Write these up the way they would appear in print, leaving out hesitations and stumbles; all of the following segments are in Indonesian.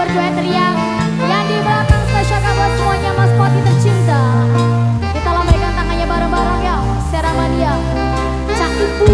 berduet riang. Yang di belakang spesial buat semuanya Mas Poti tercinta. Kita lambaikan tangannya bareng-bareng ya, Seramania, Cak Ibu.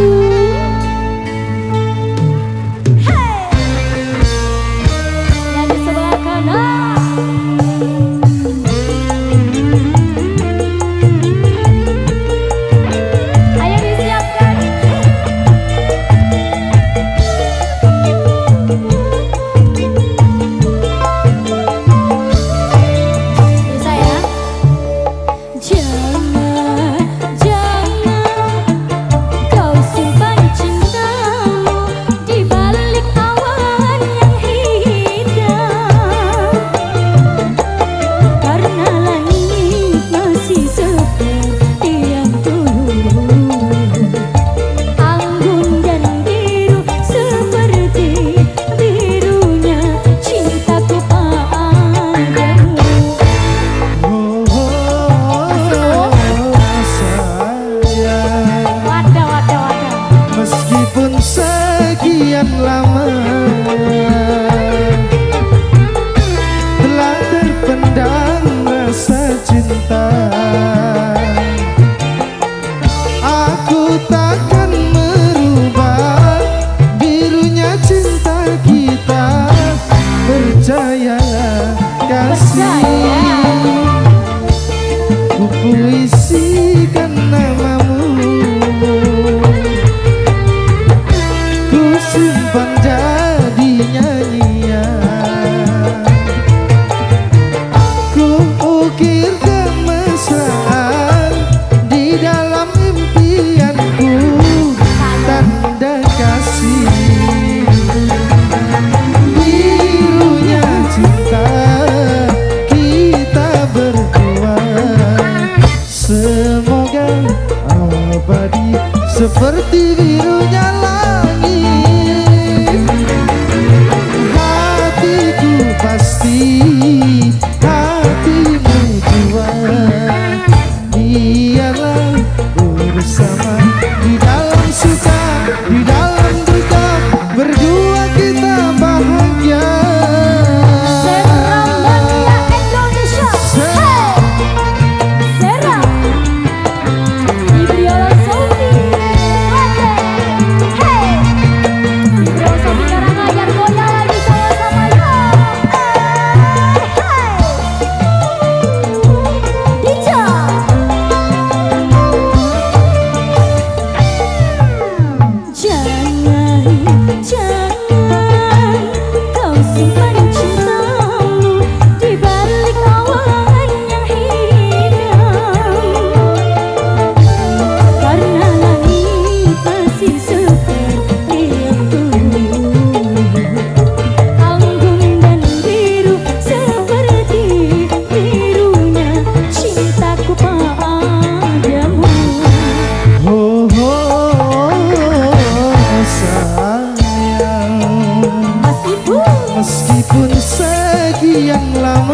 Lama telah terpendam rasa cinta, aku takkan merubah birunya cinta kita. Percayalah kasih, ku puisikan namamu, simpan jadi nyanyian, ku ukir kemesraan di dalam impianku, tanda kasih birunya cinta kita berdua. Semoga abadi seperti birunya langit. Hatiku pasti, hatimu jua. Biarlah bersama di dalam suka, di dalam duka, berdua kita bahagia. Seramania Indonesia, hey, Sera, Ibriola Sofi, hey, Ibriola Sofi Karanganyar goyang lagi sama-sama ya, hey, Dija. Jangan kau simpan cintamu di balik awan yang hitam, karena langit masih seperti yang dulu, anggun dan biru seperti birunya cintaku padamu. Oh, sayang, meskipun sekian lama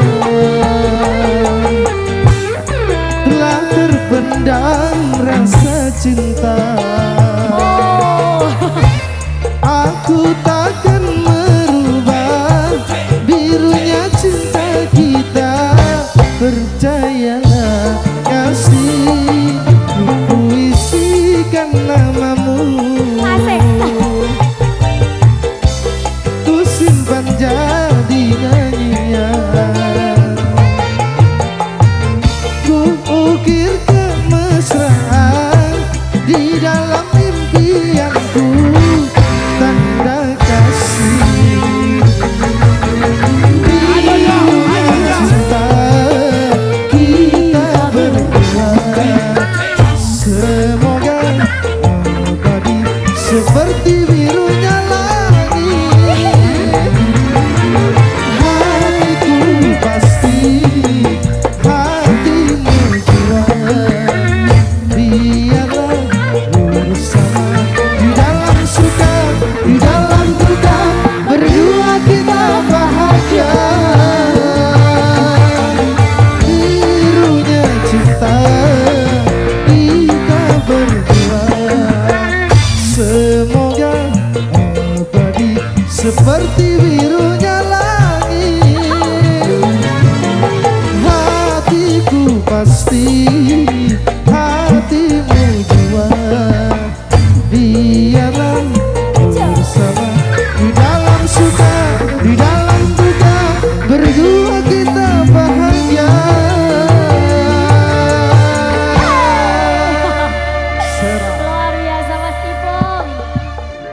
telah terpendam rasa cinta, aku takkan merubah birunya cinta kita. Percayalah kasih, ku puisikan namamu, ku simpan jadi nyanyian, ku ukir kemesraan di dalam impianku, tanda kasih birunya cinta kita berdua. Semoga abadi seperti birunya langit. Hatiku pasti, hatimu jua. Biarlah bersama di dalam suka, di dalam duka, berdua kita bahagia. Birunya cinta kita berdua. Semoga abadi seperti birunya langit. pasti